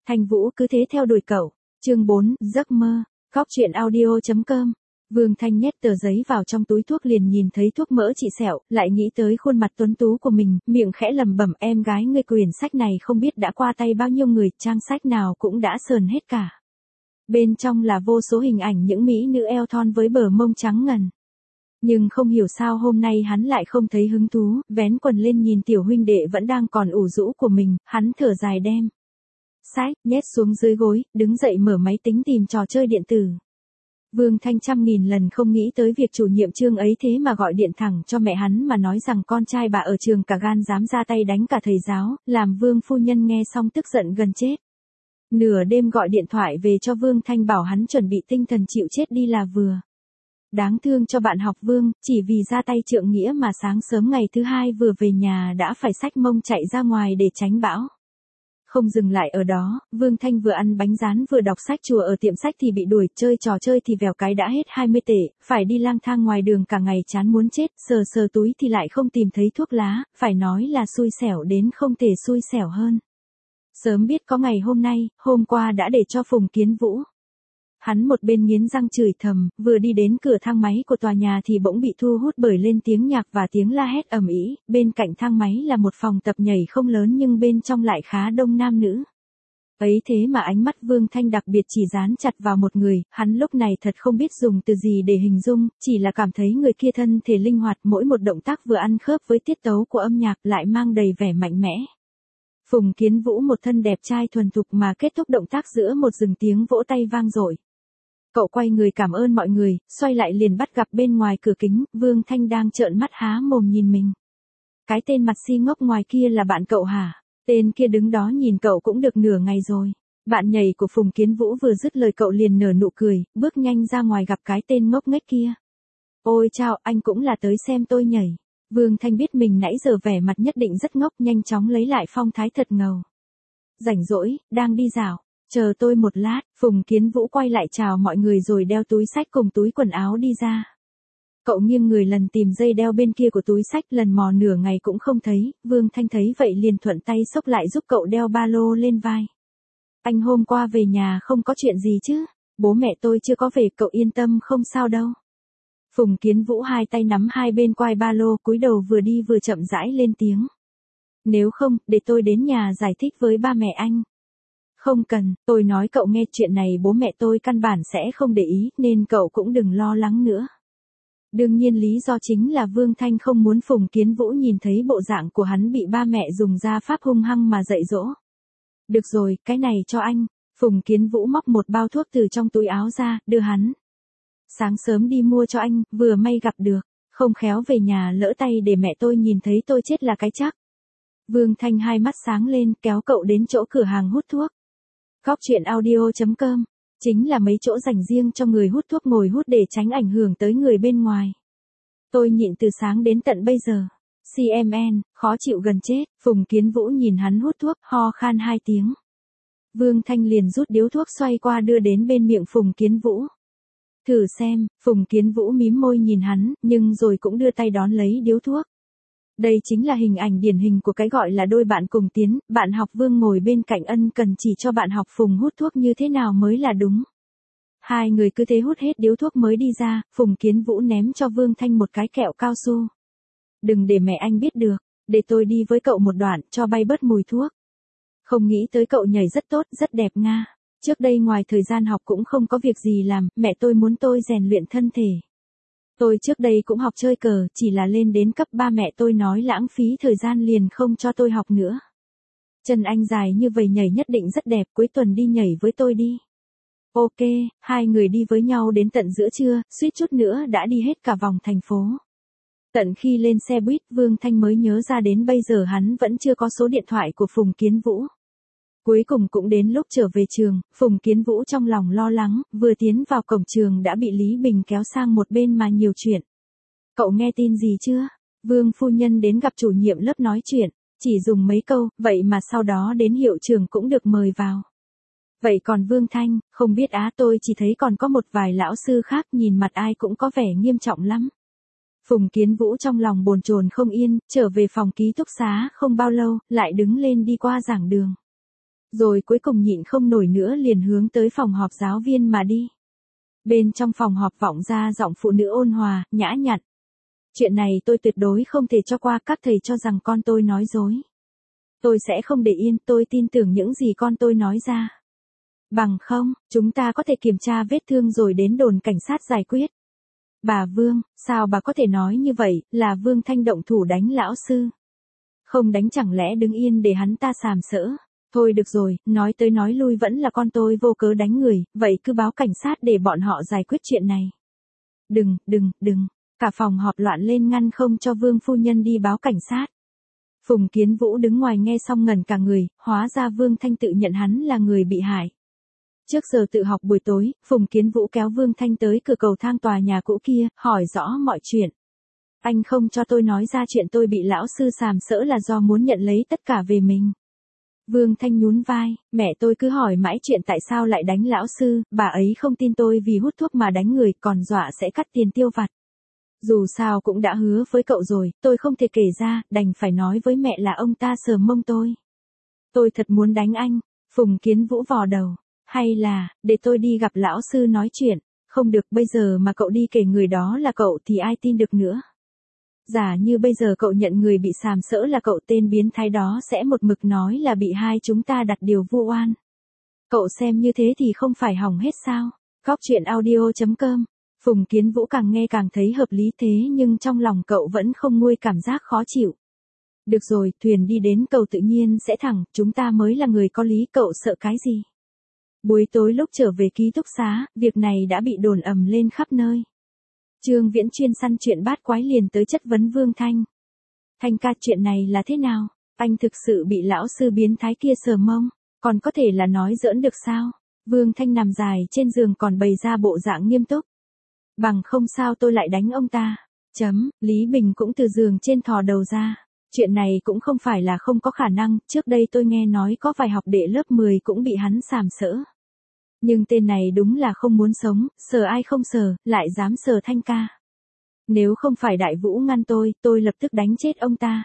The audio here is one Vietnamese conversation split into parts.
Thanh Vũ cứ thế theo đuổi cậu. Chương 4, giấc mơ. Cóc truyện audio.com. Vương Thanh nhét tờ giấy vào trong túi thuốc liền nhìn thấy thuốc mỡ trị sẹo, lại nghĩ tới khuôn mặt tuấn tú của mình, miệng khẽ lẩm bẩm, em gái ngươi, quyển sách này không biết đã qua tay bao nhiêu người, trang sách nào cũng đã sờn hết cả. Bên trong là vô số hình ảnh những mỹ nữ eo thon với bờ mông trắng ngần. Nhưng không hiểu sao hôm nay hắn lại không thấy hứng thú, vén quần lên nhìn tiểu huynh đệ vẫn đang còn ủ rũ của mình, hắn thở dài đem sách nhét xuống dưới gối, đứng dậy mở máy tính tìm trò chơi điện tử. Vương Thanh trăm nghìn lần không nghĩ tới việc chủ nhiệm Trương ấy thế mà gọi điện thẳng cho mẹ hắn mà nói rằng con trai bà ở trường cả gan dám ra tay đánh cả thầy giáo, làm Vương phu nhân nghe xong tức giận gần chết. Nửa đêm gọi điện thoại về cho Vương Thanh bảo hắn chuẩn bị tinh thần chịu chết đi là vừa. Đáng thương cho bạn học Vương, chỉ vì ra tay trượng nghĩa mà sáng sớm ngày thứ hai vừa về nhà đã phải xách mông chạy ra ngoài để tránh bão. Không dừng lại ở đó, Vương Thanh vừa ăn bánh rán vừa đọc sách chùa ở tiệm sách thì bị đuổi, chơi trò chơi thì vèo cái đã hết 20 tệ, phải đi lang thang ngoài đường cả ngày chán muốn chết, sờ sờ túi thì lại không tìm thấy thuốc lá, phải nói là xui xẻo đến không thể xui xẻo hơn. Sớm biết có ngày hôm nay, hôm qua đã để cho Phùng Kiến Vũ. Hắn một bên nghiến răng chửi thầm, vừa đi đến cửa thang máy của tòa nhà thì bỗng bị thu hút bởi lên tiếng nhạc và tiếng la hét ầm ĩ. Bên cạnh thang máy là một phòng tập nhảy không lớn nhưng bên trong lại khá đông nam nữ. Ấy thế mà ánh mắt Vương Thanh đặc biệt chỉ dán chặt vào một người, hắn lúc này thật không biết dùng từ gì để hình dung, chỉ là cảm thấy người kia thân thể linh hoạt, mỗi một động tác vừa ăn khớp với tiết tấu của âm nhạc lại mang đầy vẻ mạnh mẽ. Phùng Kiến Vũ một thân đẹp trai thuần thục mà kết thúc động tác giữa một rừng tiếng vỗ tay vang dội. Cậu quay người cảm ơn mọi người, xoay lại liền bắt gặp bên ngoài cửa kính, Vương Thanh đang trợn mắt há mồm nhìn mình. Cái tên mặt si ngốc ngoài kia là bạn cậu hả? Tên kia đứng đó nhìn cậu cũng được nửa ngày rồi. Bạn nhảy của Phùng Kiến Vũ vừa dứt lời cậu liền nở nụ cười, bước nhanh ra ngoài gặp cái tên ngốc nghếch kia. Ôi chao, anh cũng là tới xem tôi nhảy. Vương Thanh biết mình nãy giờ vẻ mặt nhất định rất ngốc, nhanh chóng lấy lại phong thái thật ngầu. Rảnh rỗi, đang đi dạo. Chờ tôi một lát, Phùng Kiến Vũ quay lại chào mọi người rồi đeo túi xách cùng túi quần áo đi ra. Cậu nghiêng người lần tìm dây đeo bên kia của túi xách, lần mò nửa ngày cũng không thấy, Vương Thanh thấy vậy liền thuận tay xốc lại giúp cậu đeo ba lô lên vai. Anh hôm qua về nhà không có chuyện gì chứ? Bố mẹ tôi chưa có về, cậu yên tâm không sao đâu. Phùng Kiến Vũ hai tay nắm hai bên quai ba lô, cúi đầu vừa đi vừa chậm rãi lên tiếng. Nếu không, để tôi đến nhà giải thích với ba mẹ anh. Không cần, tôi nói cậu nghe, chuyện này bố mẹ tôi căn bản sẽ không để ý, nên cậu cũng đừng lo lắng nữa. Đương nhiên lý do chính là Vương Thanh không muốn Phùng Kiến Vũ nhìn thấy bộ dạng của hắn bị ba mẹ dùng gia pháp hung hăng mà dạy dỗ. Được rồi, cái này cho anh. Phùng Kiến Vũ móc một bao thuốc từ trong túi áo ra, đưa hắn. Sáng sớm đi mua cho anh, vừa may gặp được, không khéo về nhà lỡ tay để mẹ tôi nhìn thấy tôi chết là cái chắc. Vương Thanh hai mắt sáng lên, kéo cậu đến chỗ cửa hàng hút thuốc. Cóc truyện audio.com, chính là mấy chỗ dành riêng cho người hút thuốc ngồi hút để tránh ảnh hưởng tới người bên ngoài. Tôi nhịn từ sáng đến tận bây giờ. CMN, khó chịu gần chết. Phùng Kiến Vũ nhìn hắn hút thuốc, ho khan 2 tiếng. Vương Thanh liền rút điếu thuốc xoay qua đưa đến bên miệng Phùng Kiến Vũ. Thử xem, Phùng Kiến Vũ mím môi nhìn hắn, nhưng rồi cũng đưa tay đón lấy điếu thuốc. Đây chính là hình ảnh điển hình của cái gọi là đôi bạn cùng tiến, bạn học Vương ngồi bên cạnh ân cần chỉ cho bạn học Phùng hút thuốc như thế nào mới là đúng. Hai người cứ thế hút hết điếu thuốc mới đi ra, Phùng Kiến Vũ ném cho Vương Thanh một cái kẹo cao su. Đừng để mẹ anh biết được, để tôi đi với cậu một đoạn, cho bay bớt mùi thuốc. Không nghĩ tới cậu nhảy rất tốt, rất đẹp nga. Trước đây ngoài thời gian học cũng không có việc gì làm, mẹ tôi muốn tôi rèn luyện thân thể. Tôi trước đây cũng học chơi cờ, chỉ là lên đến cấp 3 mẹ tôi nói lãng phí thời gian liền không cho tôi học nữa. Chân anh dài như vậy nhảy nhất định rất đẹp, cuối tuần đi nhảy với tôi đi. Ok, hai người đi với nhau đến tận giữa trưa, suýt chút nữa đã đi hết cả vòng thành phố. Tận khi lên xe buýt, Vương Thanh mới nhớ ra đến bây giờ hắn vẫn chưa có số điện thoại của Phùng Kiến Vũ. Cuối cùng cũng đến lúc trở về trường, Phùng Kiến Vũ trong lòng lo lắng, vừa tiến vào cổng trường đã bị Lý Bình kéo sang một bên mà nhiều chuyện. Cậu nghe tin gì chưa? Vương phu nhân đến gặp chủ nhiệm lớp nói chuyện, chỉ dùng mấy câu, vậy mà sau đó đến hiệu trưởng cũng được mời vào. Vậy còn Vương Thanh, không biết tôi chỉ thấy còn có một vài lão sư khác nhìn mặt ai cũng có vẻ nghiêm trọng lắm. Phùng Kiến Vũ trong lòng bồn chồn không yên, trở về phòng ký túc xá không bao lâu, lại đứng lên đi qua giảng đường. Rồi cuối cùng nhịn không nổi nữa liền hướng tới phòng họp giáo viên mà đi. Bên trong phòng họp vọng ra giọng phụ nữ ôn hòa, nhã nhặn. Chuyện này tôi tuyệt đối không thể cho qua, các thầy cho rằng con tôi nói dối. Tôi sẽ không để yên, tôi tin tưởng những gì con tôi nói ra. Bằng không, chúng ta có thể kiểm tra vết thương rồi đến đồn cảnh sát giải quyết. Bà Vương, sao bà có thể nói như vậy, là Vương Thanh động thủ đánh lão sư? Không đánh chẳng lẽ đứng yên để hắn ta sàm sỡ? Thôi được rồi, nói tới nói lui vẫn là con tôi vô cớ đánh người, vậy cứ báo cảnh sát để bọn họ giải quyết chuyện này. Đừng. Cả phòng họp loạn lên ngăn không cho Vương phu nhân đi báo cảnh sát. Phùng Kiến Vũ đứng ngoài nghe xong ngẩn cả người, hóa ra Vương Thanh tự nhận hắn là người bị hại. Trước giờ tự học buổi tối, Phùng Kiến Vũ kéo Vương Thanh tới cửa cầu thang tòa nhà cũ kia, hỏi rõ mọi chuyện. Anh không cho tôi nói ra chuyện tôi bị lão sư sàm sỡ là do muốn nhận lấy tất cả về mình. Vương Thanh nhún vai, mẹ tôi cứ hỏi mãi chuyện tại sao lại đánh lão sư, bà ấy không tin tôi vì hút thuốc mà đánh người, còn dọa sẽ cắt tiền tiêu vặt. Dù sao cũng đã hứa với cậu rồi, tôi không thể kể ra, đành phải nói với mẹ là ông ta sờ mông tôi. Tôi thật muốn đánh anh. Phùng Kiến Vũ vò đầu. Hay là, để tôi đi gặp lão sư nói chuyện. Không được, bây giờ mà cậu đi kể người đó là cậu thì ai tin được nữa. Giả như bây giờ cậu nhận người bị sàm sỡ là cậu, tên biến thái đó sẽ một mực nói là bị hai chúng ta đặt điều vu oan. Cậu xem như thế thì không phải hỏng hết sao? Góc truyện audio.com. Phùng Kiến Vũ càng nghe càng thấy hợp lý, thế nhưng trong lòng cậu vẫn không nguôi cảm giác khó chịu. Được rồi, thuyền đi đến cầu tự nhiên sẽ thẳng, chúng ta mới là người có lý, cậu sợ cái gì? Buổi tối lúc trở về ký túc xá, việc này đã bị đồn ầm lên khắp nơi. Trương Viễn chuyên săn chuyện bát quái liền tới chất vấn Vương Thanh. Thanh ca, chuyện này là thế nào? Anh thực sự bị lão sư biến thái kia sờ mông, còn có thể là nói giỡn được sao? Vương Thanh nằm dài trên giường còn bày ra bộ dạng nghiêm túc. Bằng không sao tôi lại đánh ông ta. Lý Bình cũng từ giường trên thò đầu ra. Chuyện này cũng không phải là không có khả năng, trước đây tôi nghe nói có vài học đệ lớp 10 cũng bị hắn sàm sỡ. Nhưng tên này đúng là không muốn sống, sờ ai không sờ, lại dám sờ Thanh ca. Nếu không phải Đại Vũ ngăn tôi lập tức đánh chết ông ta.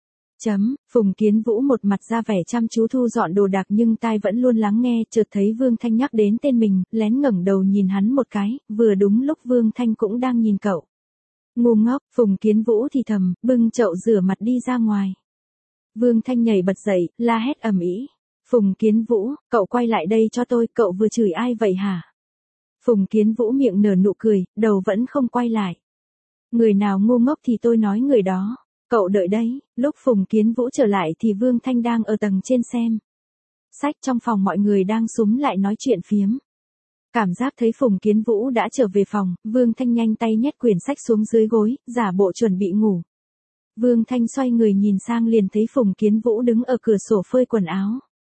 Phùng Kiến Vũ một mặt ra vẻ chăm chú thu dọn đồ đạc nhưng tai vẫn luôn lắng nghe, chợt thấy Vương Thanh nhắc đến tên mình, lén ngẩng đầu nhìn hắn một cái, vừa đúng lúc Vương Thanh cũng đang nhìn cậu. Ngu ngốc, Phùng Kiến Vũ thì thầm, bưng chậu rửa mặt đi ra ngoài. Vương Thanh nhảy bật dậy, la hét ầm ĩ. Phùng Kiến Vũ, cậu quay lại đây cho tôi, cậu vừa chửi ai vậy hả? Phùng Kiến Vũ miệng nở nụ cười, đầu vẫn không quay lại. Người nào ngu ngốc thì tôi nói người đó. Cậu đợi đấy, lúc Phùng Kiến Vũ trở lại thì Vương Thanh đang ở tầng trên xem sách, trong phòng mọi người đang xúm lại nói chuyện phiếm. Cảm giác thấy Phùng Kiến Vũ đã trở về phòng, Vương Thanh nhanh tay nhét quyển sách xuống dưới gối, giả bộ chuẩn bị ngủ. Vương Thanh xoay người nhìn sang liền thấy Phùng Kiến Vũ đứng ở cửa sổ phơi quần áo.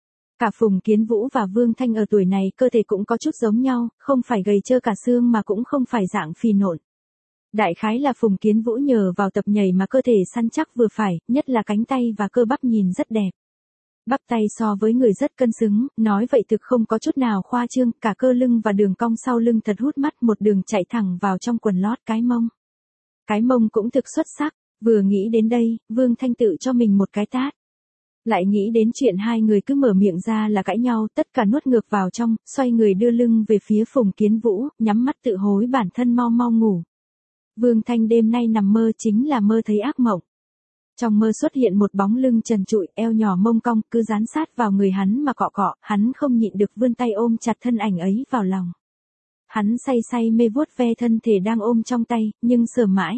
Cả Phùng Kiến Vũ và Vương Thanh ở tuổi này cơ thể cũng có chút giống nhau, không phải gầy trơ cả xương mà cũng không phải dạng phì nộn. Đại khái là Phùng Kiến Vũ nhờ vào tập nhảy mà cơ thể săn chắc vừa phải, nhất là cánh tay và cơ bắp nhìn rất đẹp. Bắp tay so với người rất cân xứng, nói vậy thực không có chút nào khoa trương, cả cơ lưng và đường cong sau lưng thật hút mắt, một đường chạy thẳng vào trong quần lót cái mông. Cái mông cũng thực xuất sắc, vừa nghĩ đến đây, Vương Thanh tự cho mình một cái tát. Lại nghĩ đến chuyện hai người cứ mở miệng ra là cãi nhau, tất cả nuốt ngược vào trong, xoay người đưa lưng về phía Phùng Kiến Vũ, nhắm mắt tự hối bản thân mau mau ngủ. Vương Thanh đêm nay nằm mơ chính là mơ thấy ác mộng. Trong mơ xuất hiện một bóng lưng trần trụi, eo nhỏ mông cong, cứ dán sát vào người hắn mà cọ cọ, hắn không nhịn được vươn tay ôm chặt thân ảnh ấy vào lòng. Hắn say say mê vuốt ve thân thể đang ôm trong tay, nhưng sờ mãi.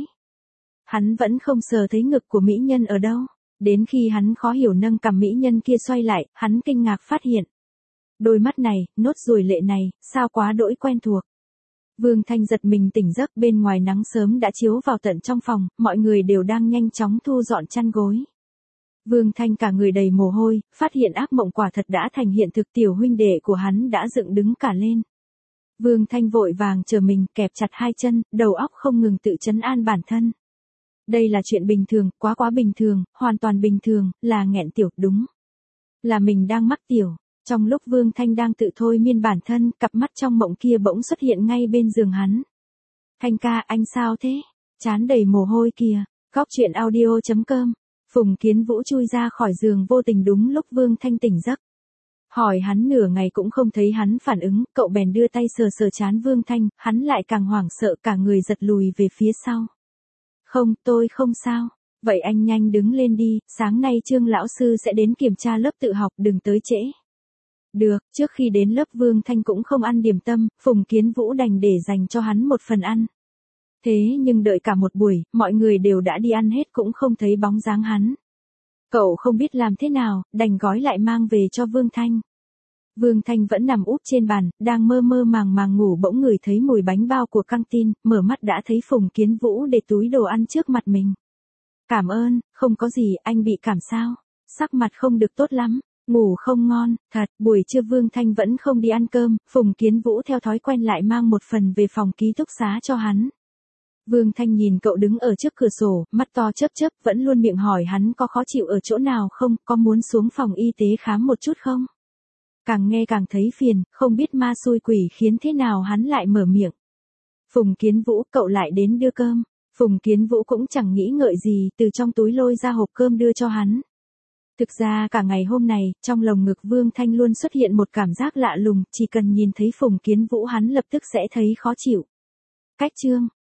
Hắn vẫn không sờ thấy ngực của mỹ nhân ở đâu. Đến khi hắn khó hiểu nâng cằm mỹ nhân kia xoay lại, hắn kinh ngạc phát hiện. Đôi mắt này, nốt ruồi lệ này, sao quá đỗi quen thuộc. Vương Thanh giật mình tỉnh giấc, bên ngoài nắng sớm đã chiếu vào tận trong phòng, mọi người đều đang nhanh chóng thu dọn chăn gối. Vương Thanh cả người đầy mồ hôi, phát hiện ác mộng quả thật đã thành hiện thực, tiểu huynh đệ của hắn đã dựng đứng cả lên. Vương Thanh vội vàng chờ mình, kẹp chặt hai chân, đầu óc không ngừng tự trấn an bản thân. Đây là chuyện bình thường, quá bình thường, hoàn toàn bình thường, là nghẹn tiểu, đúng. Là mình đang mắc tiểu. Trong lúc Vương Thanh đang tự thôi miên bản thân, cặp mắt trong mộng kia bỗng xuất hiện ngay bên giường hắn. Thanh ca, anh sao thế? Chán đầy mồ hôi kìa. Góc truyện audio.com. Phùng Kiến Vũ chui ra khỏi giường vô tình đúng lúc Vương Thanh tỉnh giấc. Hỏi hắn nửa ngày cũng không thấy hắn phản ứng, cậu bèn đưa tay sờ sờ trán Vương Thanh, hắn lại càng hoảng sợ cả người giật lùi về phía sau. Không, tôi không sao. Vậy anh nhanh đứng lên đi, sáng nay Trương lão sư sẽ đến kiểm tra lớp tự học, đừng tới trễ. Được, trước khi đến lớp Vương Thanh cũng không ăn điểm tâm, Phùng Kiến Vũ đành để dành cho hắn một phần ăn. Thế nhưng đợi cả một buổi, mọi người đều đã đi ăn hết cũng không thấy bóng dáng hắn. Cậu không biết làm thế nào, đành gói lại mang về cho Vương Thanh. Vương Thanh vẫn nằm úp trên bàn, đang mơ mơ màng màng ngủ bỗng ngửi thấy mùi bánh bao của căng tin, mở mắt đã thấy Phùng Kiến Vũ để túi đồ ăn trước mặt mình. Cảm ơn, không có gì, anh bị cảm sao? Sắc mặt không được tốt lắm, ngủ không ngon, thật, buổi trưa Vương Thanh vẫn không đi ăn cơm, Phùng Kiến Vũ theo thói quen lại mang một phần về phòng ký túc xá cho hắn. Vương Thanh nhìn cậu đứng ở trước cửa sổ, mắt to chớp chớp, vẫn luôn miệng hỏi hắn có khó chịu ở chỗ nào không, có muốn xuống phòng y tế khám một chút không? Càng nghe càng thấy phiền, không biết ma xui quỷ khiến thế nào hắn lại mở miệng. Phùng Kiến Vũ, cậu lại đến đưa cơm. Phùng Kiến Vũ cũng chẳng nghĩ ngợi gì, từ trong túi lôi ra hộp cơm đưa cho hắn. Thực ra cả ngày hôm này, trong lồng ngực Vương Thanh luôn xuất hiện một cảm giác lạ lùng, chỉ cần nhìn thấy Phùng Kiến Vũ hắn lập tức sẽ thấy khó chịu. Cách chương